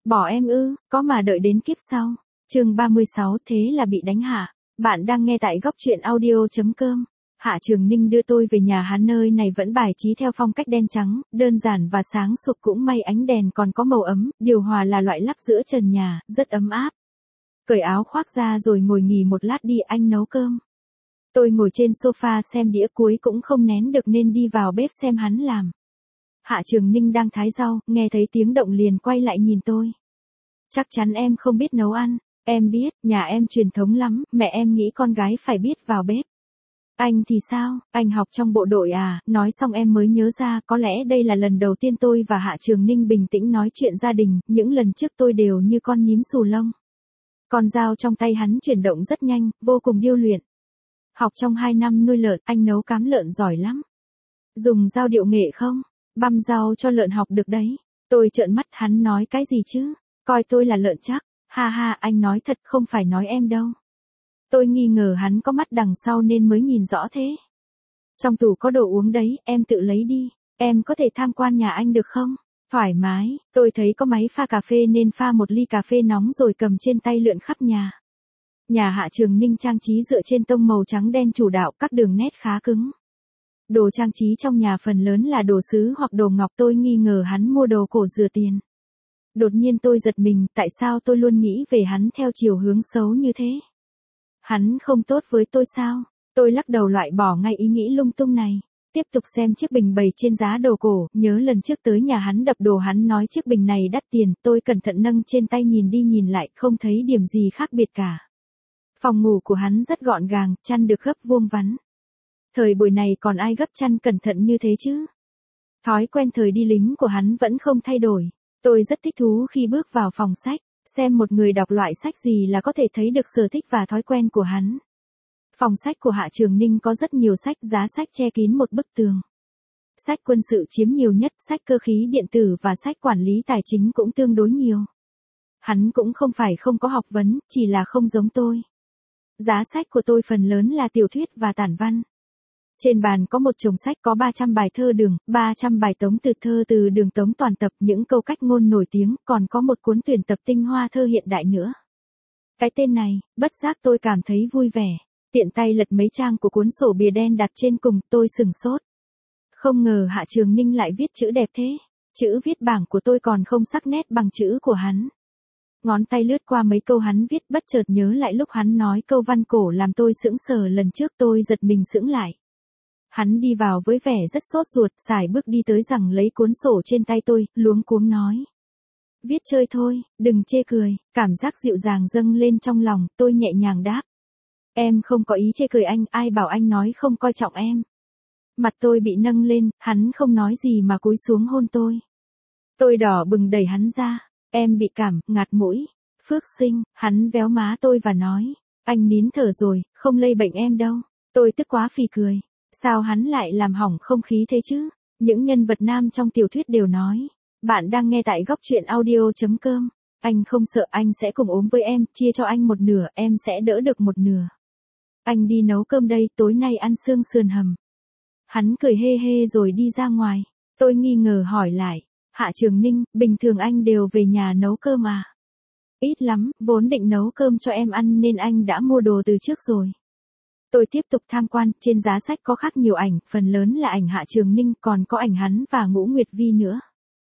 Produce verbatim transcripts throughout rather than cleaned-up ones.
Bỏ em ư, có mà đợi đến kiếp sau. Chương ba mươi sáu, thế là bị đánh hả? Bạn đang nghe tại góc truyện audio.com. Hạ Trường Ninh đưa tôi về nhà hắn, nơi này vẫn bài trí theo phong cách đen trắng, đơn giản và sáng sụp, cũng may ánh đèn còn có màu ấm, điều hòa là loại lắp giữa trần nhà, rất ấm áp. Cởi áo khoác ra rồi ngồi nghỉ một lát đi, anh nấu cơm. Tôi ngồi trên sofa xem đĩa, cuối cũng không nén được nên đi vào bếp xem hắn làm. Hạ Trường Ninh đang thái rau, nghe thấy tiếng động liền quay lại nhìn tôi. Chắc chắn em không biết nấu ăn. Em biết, nhà em truyền thống lắm, mẹ em nghĩ con gái phải biết vào bếp. Anh thì sao, anh học trong bộ đội à? Nói xong em mới nhớ ra, có lẽ đây là lần đầu tiên tôi và Hạ Trường Ninh bình tĩnh nói chuyện gia đình, những lần trước tôi đều như con nhím xù lông. Con dao trong tay hắn chuyển động rất nhanh, vô cùng điêu luyện. Học trong hai năm nuôi lợn, anh nấu cám lợn giỏi lắm. Dùng dao điệu nghệ không? Băm rau cho lợn học được đấy. Tôi trợn mắt, hắn nói cái gì chứ? Coi tôi là lợn chắc. Ha ha, anh nói thật, không phải nói em đâu. Tôi nghi ngờ hắn có mắt đằng sau nên mới nhìn rõ thế. Trong tủ có đồ uống đấy, em tự lấy đi. Em có thể tham quan nhà anh được không? Thoải mái, tôi thấy có máy pha cà phê nên pha một ly cà phê nóng rồi cầm trên tay lượn khắp nhà. Nhà Hạ Trường Ninh trang trí dựa trên tông màu trắng đen chủ đạo, các đường nét khá cứng. Đồ trang trí trong nhà phần lớn là đồ sứ hoặc đồ ngọc, tôi nghi ngờ hắn mua đồ cổ rửa tiền. Đột nhiên tôi giật mình, tại sao tôi luôn nghĩ về hắn theo chiều hướng xấu như thế? Hắn không tốt với tôi sao? Tôi lắc đầu loại bỏ ngay ý nghĩ lung tung này. Tiếp tục xem chiếc bình bày trên giá đồ cổ, nhớ lần trước tới nhà hắn đập đồ hắn nói chiếc bình này đắt tiền, tôi cẩn thận nâng trên tay nhìn đi nhìn lại, không thấy điểm gì khác biệt cả. Phòng ngủ của hắn rất gọn gàng, chăn được gấp vuông vắn. Thời buổi này còn ai gấp chăn cẩn thận như thế chứ? Thói quen thời đi lính của hắn vẫn không thay đổi. Tôi rất thích thú khi bước vào phòng sách, xem một người đọc loại sách gì là có thể thấy được sở thích và thói quen của hắn. Phòng sách của Hạ Trường Ninh có rất nhiều sách, giá sách che kín một bức tường. Sách quân sự chiếm nhiều nhất, sách cơ khí điện tử và sách quản lý tài chính cũng tương đối nhiều. Hắn cũng không phải không có học vấn, chỉ là không giống tôi. Giá sách của tôi phần lớn là tiểu thuyết và tản văn. Trên bàn có một chồng sách có ba trăm bài thơ Đường, ba trăm bài tống từ thơ từ Đường Tống toàn tập, những câu cách ngôn nổi tiếng, còn có một cuốn tuyển tập tinh hoa thơ hiện đại nữa. Cái tên này, bất giác tôi cảm thấy vui vẻ. Tiện tay lật mấy trang của cuốn sổ bìa đen đặt trên cùng, tôi sừng sốt. Không ngờ Hạ Trường Ninh lại viết chữ đẹp thế. Chữ viết bảng của tôi còn không sắc nét bằng chữ của hắn. Ngón tay lướt qua mấy câu hắn viết, bất chợt nhớ lại lúc hắn nói câu văn cổ làm tôi sững sờ lần trước, tôi giật mình sững lại. Hắn đi vào với vẻ rất sốt ruột, sải bước đi tới rằng lấy cuốn sổ trên tay tôi, luống cuống nói. Viết chơi thôi, đừng chê cười. Cảm giác dịu dàng dâng lên trong lòng, tôi nhẹ nhàng đáp. Em không có ý chê cười anh, ai bảo anh nói không coi trọng em. Mặt tôi bị nâng lên, hắn không nói gì mà cúi xuống hôn tôi. Tôi đỏ bừng đẩy hắn ra. Em bị cảm, ngạt mũi. Phước sinh, hắn véo má tôi và nói. Anh nín thở rồi, không lây bệnh em đâu. Tôi tức quá phì cười. Sao hắn lại làm hỏng không khí thế chứ? Những nhân vật nam trong tiểu thuyết đều nói. Bạn đang nghe tại góc truyện audio.com. Anh không sợ, anh sẽ cùng ốm với em, chia cho anh một nửa, em sẽ đỡ được một nửa. Anh đi nấu cơm đây, tối nay ăn xương sườn hầm. Hắn cười hê hê rồi đi ra ngoài. Tôi nghi ngờ hỏi lại. Hạ Trường Ninh, bình thường anh đều về nhà nấu cơm à? Ít lắm, vốn định nấu cơm cho em ăn nên anh đã mua đồ từ trước rồi. Tôi tiếp tục tham quan, trên giá sách có khắc nhiều ảnh, phần lớn là ảnh Hạ Trường Ninh, còn có ảnh hắn và Ngũ Nguyệt Vi nữa.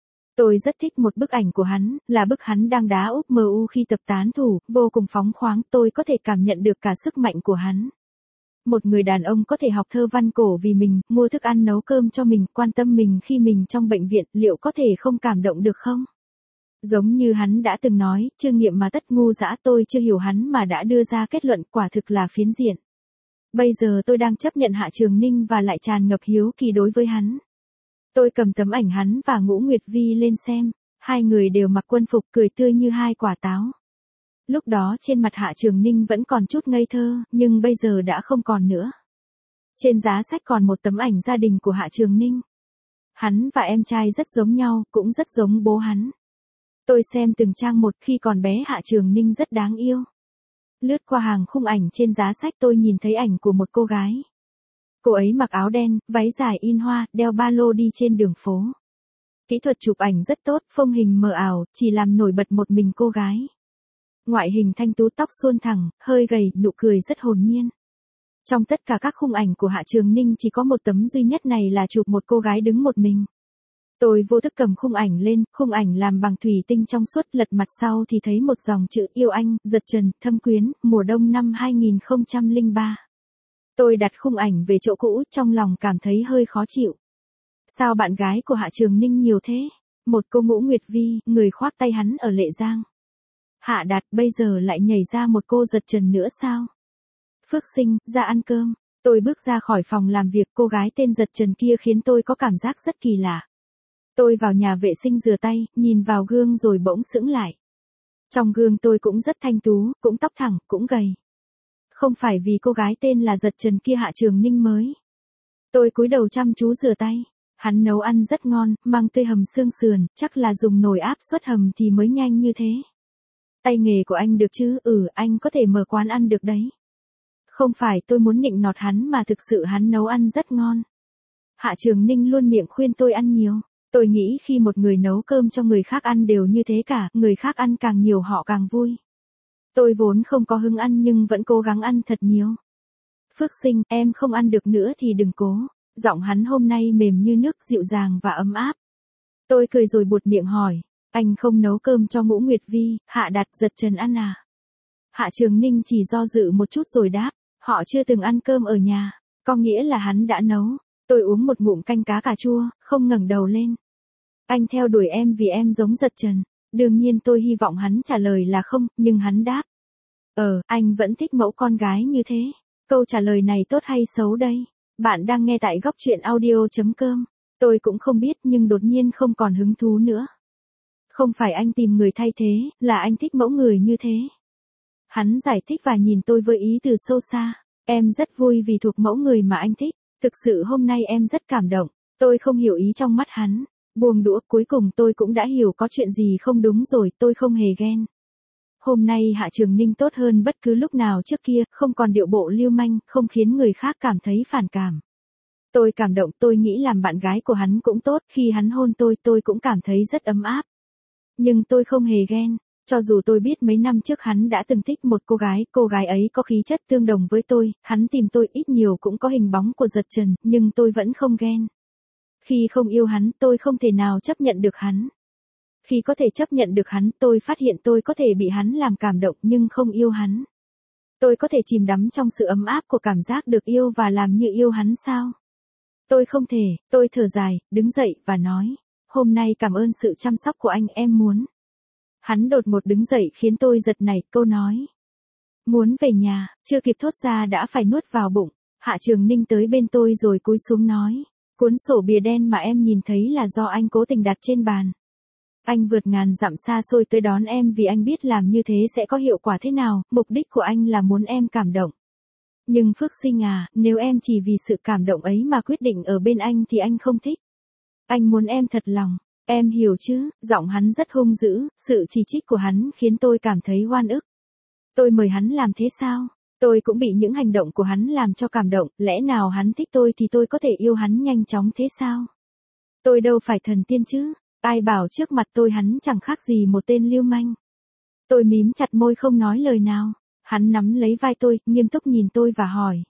Tôi rất thích một bức ảnh của hắn, là bức hắn đang đá úp em u khi tập tán thủ, vô cùng phóng khoáng, tôi có thể cảm nhận được cả sức mạnh của hắn. Một người đàn ông có thể học thơ văn cổ vì mình, mua thức ăn nấu cơm cho mình, quan tâm mình khi mình trong bệnh viện, liệu có thể không cảm động được không? Giống như hắn đã từng nói, chưa nghiệm mà tất ngu dã, tôi chưa hiểu hắn mà đã đưa ra kết luận, quả thực là phiến diện. Bây giờ tôi đang chấp nhận Hạ Trường Ninh và lại tràn ngập hiếu kỳ đối với hắn. Tôi cầm tấm ảnh hắn và Ngũ Nguyệt Vi lên xem, hai người đều mặc quân phục, cười tươi như hai quả táo. Lúc đó trên mặt Hạ Trường Ninh vẫn còn chút ngây thơ, nhưng bây giờ đã không còn nữa. Trên giá sách còn một tấm ảnh gia đình của Hạ Trường Ninh. Hắn và em trai rất giống nhau, cũng rất giống bố hắn. Tôi xem từng trang một, khi còn bé Hạ Trường Ninh rất đáng yêu. Lướt qua hàng khung ảnh trên giá sách tôi nhìn thấy ảnh của một cô gái. Cô ấy mặc áo đen, váy dài in hoa, đeo ba lô đi trên đường phố. Kỹ thuật chụp ảnh rất tốt, phông hình mờ ảo, chỉ làm nổi bật một mình cô gái. Ngoại hình thanh tú, tóc suôn thẳng, hơi gầy, nụ cười rất hồn nhiên. Trong tất cả các khung ảnh của Hạ Trường Ninh chỉ có một tấm duy nhất này là chụp một cô gái đứng một mình. Tôi vô thức cầm khung ảnh lên, khung ảnh làm bằng thủy tinh trong suốt, lật mặt sau thì thấy một dòng chữ yêu anh, giật trần, thâm quyến, mùa đông năm hai nghìn không trăm lẻ ba. Tôi đặt khung ảnh về chỗ cũ, trong lòng cảm thấy hơi khó chịu. Sao bạn gái của Hạ Trường Ninh nhiều thế? Một cô Ngũ Nguyệt Vi, người khoác tay hắn ở Lệ Giang. Hạ Đạt bây giờ lại nhảy ra một cô giật trần nữa sao? Phước Sinh, ra ăn cơm. Tôi bước ra khỏi phòng làm việc, cô gái tên giật trần kia khiến tôi có cảm giác rất kỳ lạ. Tôi vào nhà vệ sinh rửa tay, nhìn vào gương rồi bỗng sững lại. Trong gương tôi cũng rất thanh tú, cũng tóc thẳng, cũng gầy. Không phải vì cô gái tên là giật trần kia Hạ Trường Ninh mới. Tôi cúi đầu chăm chú rửa tay. Hắn nấu ăn rất ngon, măng tươi hầm xương sườn, chắc là dùng nồi áp suất hầm thì mới nhanh như thế. Tay nghề của anh được chứ? Ừ, anh có thể mở quán ăn được đấy. Không phải tôi muốn nịnh nọt hắn mà thực sự hắn nấu ăn rất ngon. Hạ Trường Ninh luôn miệng khuyên tôi ăn nhiều. Tôi nghĩ khi một người nấu cơm cho người khác ăn đều như thế cả, người khác ăn càng nhiều họ càng vui. Tôi vốn không có hứng ăn nhưng vẫn cố gắng ăn thật nhiều. Phước Sinh, em không ăn được nữa thì đừng cố. Giọng hắn hôm nay mềm như nước, dịu dàng và ấm áp. Tôi cười rồi buột miệng hỏi, anh không nấu cơm cho Ngũ Nguyệt Vi, Hạ Đạt, giật trần ăn à? Hạ Trường Ninh chỉ do dự một chút rồi đáp, họ chưa từng ăn cơm ở nhà, có nghĩa là hắn đã nấu. Tôi uống một ngụm canh cá cà chua, không ngẩng đầu lên. Anh theo đuổi em vì em giống giật trần. Đương nhiên tôi hy vọng hắn trả lời là không, nhưng hắn đáp. Ờ, anh vẫn thích mẫu con gái như thế. Câu trả lời này tốt hay xấu đây? Bạn đang nghe tại góc truyện audio.com. Tôi cũng không biết nhưng đột nhiên không còn hứng thú nữa. Không phải anh tìm người thay thế, là anh thích mẫu người như thế. Hắn giải thích và nhìn tôi với ý từ sâu xa. Em rất vui vì thuộc mẫu người mà anh thích. Thực sự hôm nay em rất cảm động. Tôi không hiểu ý trong mắt hắn. Buông đũa, cuối cùng tôi cũng đã hiểu có chuyện gì không đúng rồi, tôi không hề ghen. Hôm nay Hạ Trường Ninh tốt hơn bất cứ lúc nào trước kia, không còn điệu bộ lưu manh, không khiến người khác cảm thấy phản cảm. Tôi cảm động, tôi nghĩ làm bạn gái của hắn cũng tốt, khi hắn hôn tôi, tôi cũng cảm thấy rất ấm áp. Nhưng tôi không hề ghen, cho dù tôi biết mấy năm trước hắn đã từng thích một cô gái, cô gái ấy có khí chất tương đồng với tôi, hắn tìm tôi ít nhiều cũng có hình bóng của giật trần, nhưng tôi vẫn không ghen. Khi không yêu hắn, tôi không thể nào chấp nhận được hắn. Khi có thể chấp nhận được hắn, tôi phát hiện tôi có thể bị hắn làm cảm động nhưng không yêu hắn. Tôi có thể chìm đắm trong sự ấm áp của cảm giác được yêu và làm như yêu hắn sao? Tôi không thể, tôi thở dài, đứng dậy và nói, hôm nay cảm ơn sự chăm sóc của anh, em muốn. Hắn đột ngột đứng dậy khiến tôi giật nảy, câu nói. Muốn về nhà, chưa kịp thốt ra đã phải nuốt vào bụng. Hạ Trường Ninh tới bên tôi rồi cúi xuống nói. Cuốn sổ bìa đen mà em nhìn thấy là do anh cố tình đặt trên bàn. Anh vượt ngàn dặm xa xôi tới đón em vì anh biết làm như thế sẽ có hiệu quả thế nào, mục đích của anh là muốn em cảm động. Nhưng Phước Sinh à, nếu em chỉ vì sự cảm động ấy mà quyết định ở bên anh thì anh không thích. Anh muốn em thật lòng, em hiểu chứ? Giọng hắn rất hung dữ, sự chỉ trích của hắn khiến tôi cảm thấy oan ức. Tôi mời hắn làm thế sao? Tôi cũng bị những hành động của hắn làm cho cảm động, lẽ nào hắn thích tôi thì tôi có thể yêu hắn nhanh chóng thế sao? Tôi đâu phải thần tiên chứ, ai bảo trước mặt tôi hắn chẳng khác gì một tên lưu manh. Tôi mím chặt môi không nói lời nào, hắn nắm lấy vai tôi, nghiêm túc nhìn tôi và hỏi.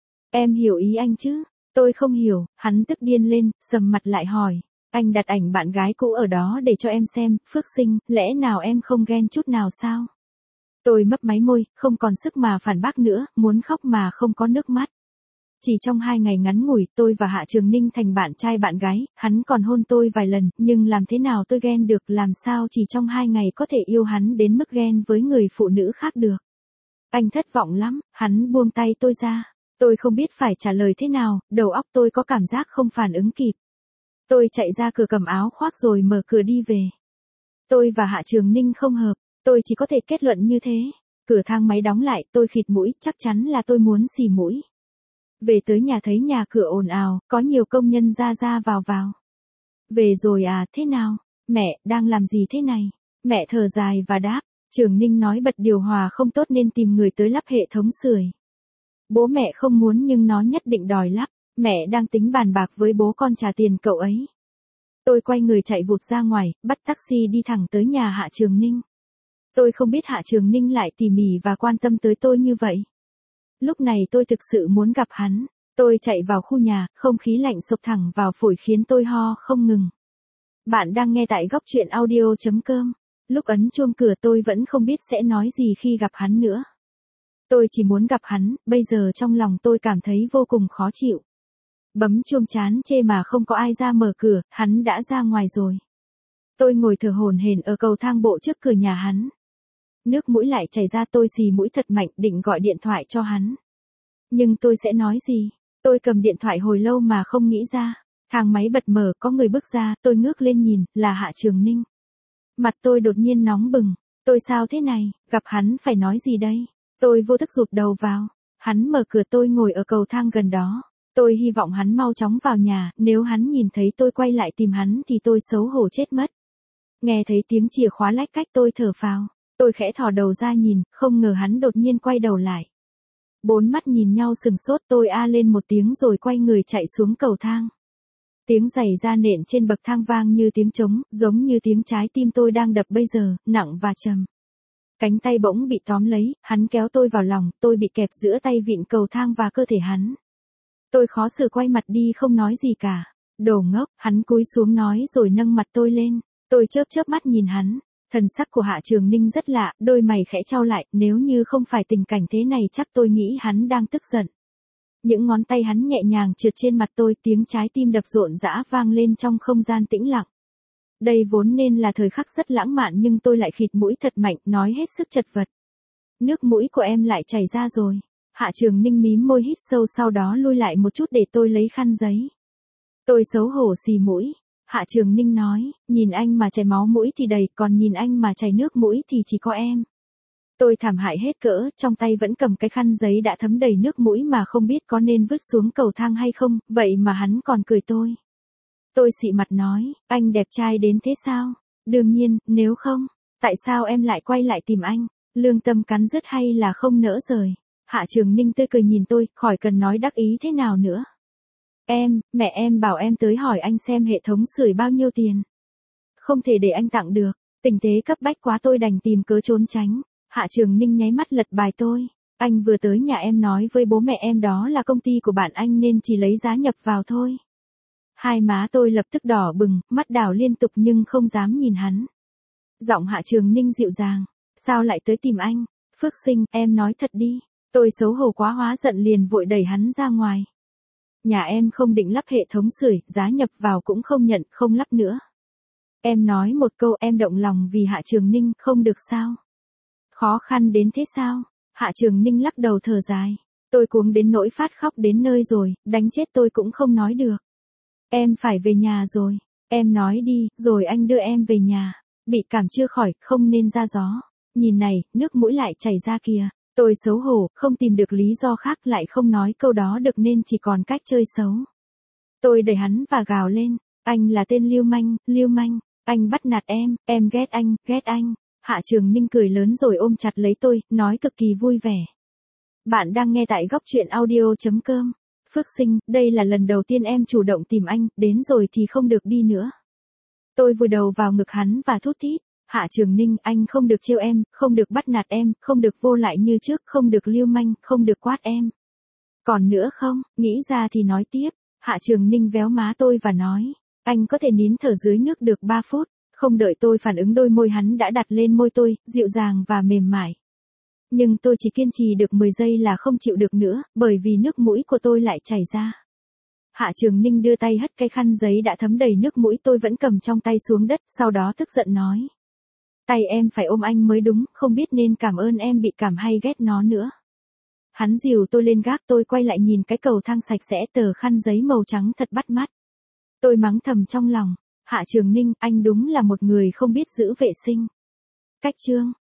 Em hiểu ý anh chứ? Tôi không hiểu, hắn tức điên lên, sầm mặt lại hỏi. Anh đặt ảnh bạn gái cũ ở đó để cho em xem, Phước Sinh, lẽ nào em không ghen chút nào sao? Tôi mấp máy môi, không còn sức mà phản bác nữa, muốn khóc mà không có nước mắt. Chỉ trong hai ngày ngắn ngủi, tôi và Hạ Trường Ninh thành bạn trai bạn gái, hắn còn hôn tôi vài lần, nhưng làm thế nào tôi ghen được, làm sao chỉ trong hai ngày có thể yêu hắn đến mức ghen với người phụ nữ khác được. Anh thất vọng lắm, hắn buông tay tôi ra. Tôi không biết phải trả lời thế nào, đầu óc tôi có cảm giác không phản ứng kịp. Tôi chạy ra cửa cầm áo khoác rồi mở cửa đi về. Tôi và Hạ Trường Ninh không hợp. Tôi chỉ có thể kết luận như thế. Cửa thang máy đóng lại, tôi khịt mũi, chắc chắn là tôi muốn xì mũi. Về tới nhà thấy nhà cửa ồn ào, có nhiều công nhân ra ra vào vào. Về rồi à, thế nào? Mẹ, đang làm gì thế này? Mẹ thở dài và đáp. Trường Ninh nói bật điều hòa không tốt nên tìm người tới lắp hệ thống sưởi. Bố mẹ không muốn nhưng nó nhất định đòi lắp. Mẹ đang tính bàn bạc với bố con trả tiền cậu ấy. Tôi quay người chạy vụt ra ngoài, bắt taxi đi thẳng tới nhà Hạ Trường Ninh. Tôi không biết Hạ Trường Ninh lại tỉ mỉ và quan tâm tới tôi như vậy. Lúc này tôi thực sự muốn gặp hắn. Tôi chạy vào khu nhà, không khí lạnh xộc thẳng vào phổi khiến tôi ho không ngừng. Bạn đang nghe tại góc truyện audio chấm com. Lúc ấn chuông cửa tôi vẫn không biết sẽ nói gì khi gặp hắn nữa. Tôi chỉ muốn gặp hắn, bây giờ trong lòng tôi cảm thấy vô cùng khó chịu. Bấm chuông chán chê mà không có ai ra mở cửa, hắn đã ra ngoài rồi. Tôi ngồi thở hổn hển ở cầu thang bộ trước cửa nhà hắn. Nước mũi lại chảy ra, tôi xì mũi thật mạnh định gọi điện thoại cho hắn. Nhưng tôi sẽ nói gì? Tôi cầm điện thoại hồi lâu mà không nghĩ ra. Thang máy bật mở, có người bước ra, tôi ngước lên nhìn, là Hạ Trường Ninh. Mặt tôi đột nhiên nóng bừng. Tôi sao thế này, gặp hắn phải nói gì đây? Tôi vô thức rụt đầu vào. Hắn mở cửa, tôi ngồi ở cầu thang gần đó. Tôi hy vọng hắn mau chóng vào nhà, nếu hắn nhìn thấy tôi quay lại tìm hắn thì tôi xấu hổ chết mất. Nghe thấy tiếng chìa khóa lách cách tôi thở phào. Tôi khẽ thò đầu ra nhìn, không ngờ hắn đột nhiên quay đầu lại. Bốn mắt nhìn nhau sừng sốt, tôi a lên một tiếng rồi quay người chạy xuống cầu thang. Tiếng giày da nện trên bậc thang vang như tiếng trống, giống như tiếng trái tim tôi đang đập bây giờ, nặng và trầm. Cánh tay bỗng bị tóm lấy, hắn kéo tôi vào lòng, tôi bị kẹp giữa tay vịn cầu thang và cơ thể hắn. Tôi khó xử quay mặt đi không nói gì cả. Đồ ngốc, hắn cúi xuống nói rồi nâng mặt tôi lên. Tôi chớp chớp mắt nhìn hắn. Thần sắc của Hạ Trường Ninh rất lạ, đôi mày khẽ chau lại, nếu như không phải tình cảnh thế này chắc tôi nghĩ hắn đang tức giận. Những ngón tay hắn nhẹ nhàng trượt trên mặt tôi, tiếng trái tim đập rộn rã vang lên trong không gian tĩnh lặng. Đây vốn nên là thời khắc rất lãng mạn nhưng tôi lại khịt mũi thật mạnh, nói hết sức chật vật. Nước mũi của em lại chảy ra rồi. Hạ Trường Ninh mím môi hít sâu, sau đó lui lại một chút để tôi lấy khăn giấy. Tôi xấu hổ xì mũi. Hạ Trường Ninh nói, nhìn anh mà chảy máu mũi thì đầy, còn nhìn anh mà chảy nước mũi thì chỉ có em. Tôi thảm hại hết cỡ, trong tay vẫn cầm cái khăn giấy đã thấm đầy nước mũi mà không biết có nên vứt xuống cầu thang hay không, vậy mà hắn còn cười tôi. Tôi xị mặt nói, anh đẹp trai đến thế sao? Đương nhiên, nếu không, tại sao em lại quay lại tìm anh? Lương tâm cắn rứt hay là không nỡ rời? Hạ Trường Ninh tươi cười nhìn tôi, khỏi cần nói đắc ý thế nào nữa. Em, mẹ em bảo em tới hỏi anh xem hệ thống sưởi bao nhiêu tiền. Không thể để anh tặng được, tình thế cấp bách quá tôi đành tìm cớ trốn tránh. Hạ Trường Ninh nháy mắt lật bài tôi. Anh vừa tới nhà em nói với bố mẹ em đó là công ty của bạn anh nên chỉ lấy giá nhập vào thôi. Hai má tôi lập tức đỏ bừng, mắt đảo liên tục nhưng không dám nhìn hắn. Giọng Hạ Trường Ninh dịu dàng. Sao lại tới tìm anh? Phước Sinh, em nói thật đi. Tôi xấu hổ quá hóa giận liền vội đẩy hắn ra ngoài. Nhà em không định lắp hệ thống sưởi, giá nhập vào cũng không nhận, không lắp nữa. Em nói một câu em động lòng vì Hạ Trường Ninh, không được sao? Khó khăn đến thế sao? Hạ Trường Ninh lắc đầu thở dài. Tôi cuống đến nỗi phát khóc đến nơi rồi, đánh chết tôi cũng không nói được. Em phải về nhà rồi. Em nói đi, rồi anh đưa em về nhà. Bị cảm chưa khỏi, không nên ra gió. Nhìn này, nước mũi lại chảy ra kìa. Tôi xấu hổ, không tìm được lý do khác lại không nói câu đó được nên chỉ còn cách chơi xấu. Tôi đẩy hắn và gào lên. Anh là tên lưu manh, lưu manh. Anh bắt nạt em, em ghét anh, ghét anh. Hạ Trường Ninh cười lớn rồi ôm chặt lấy tôi, nói cực kỳ vui vẻ. Bạn đang nghe tại góc truyện audio chấm com. Phước Sinh, đây là lần đầu tiên em chủ động tìm anh, đến rồi thì không được đi nữa. Tôi vùi đầu vào ngực hắn và thút thít. Hạ Trường Ninh, anh không được trêu em, không được bắt nạt em, không được vô lại như trước, không được lưu manh, không được quát em. Còn nữa không, nghĩ ra thì nói tiếp. Hạ Trường Ninh véo má tôi và nói, anh có thể nín thở dưới nước được ba phút. Không đợi tôi phản ứng đôi môi hắn đã đặt lên môi tôi, dịu dàng và mềm mại. Nhưng tôi chỉ kiên trì được mười giây là không chịu được nữa, bởi vì nước mũi của tôi lại chảy ra. Hạ Trường Ninh đưa tay hất cái khăn giấy đã thấm đầy nước mũi tôi vẫn cầm trong tay xuống đất, sau đó tức giận nói. Tay em phải ôm anh mới đúng, không biết nên cảm ơn em bị cảm hay ghét nó nữa. Hắn dìu tôi lên gác, tôi quay lại nhìn cái cầu thang sạch sẽ, tờ khăn giấy màu trắng thật bắt mắt. Tôi mắng thầm trong lòng, Hạ Trường Ninh, anh đúng là một người không biết giữ vệ sinh. Cách chương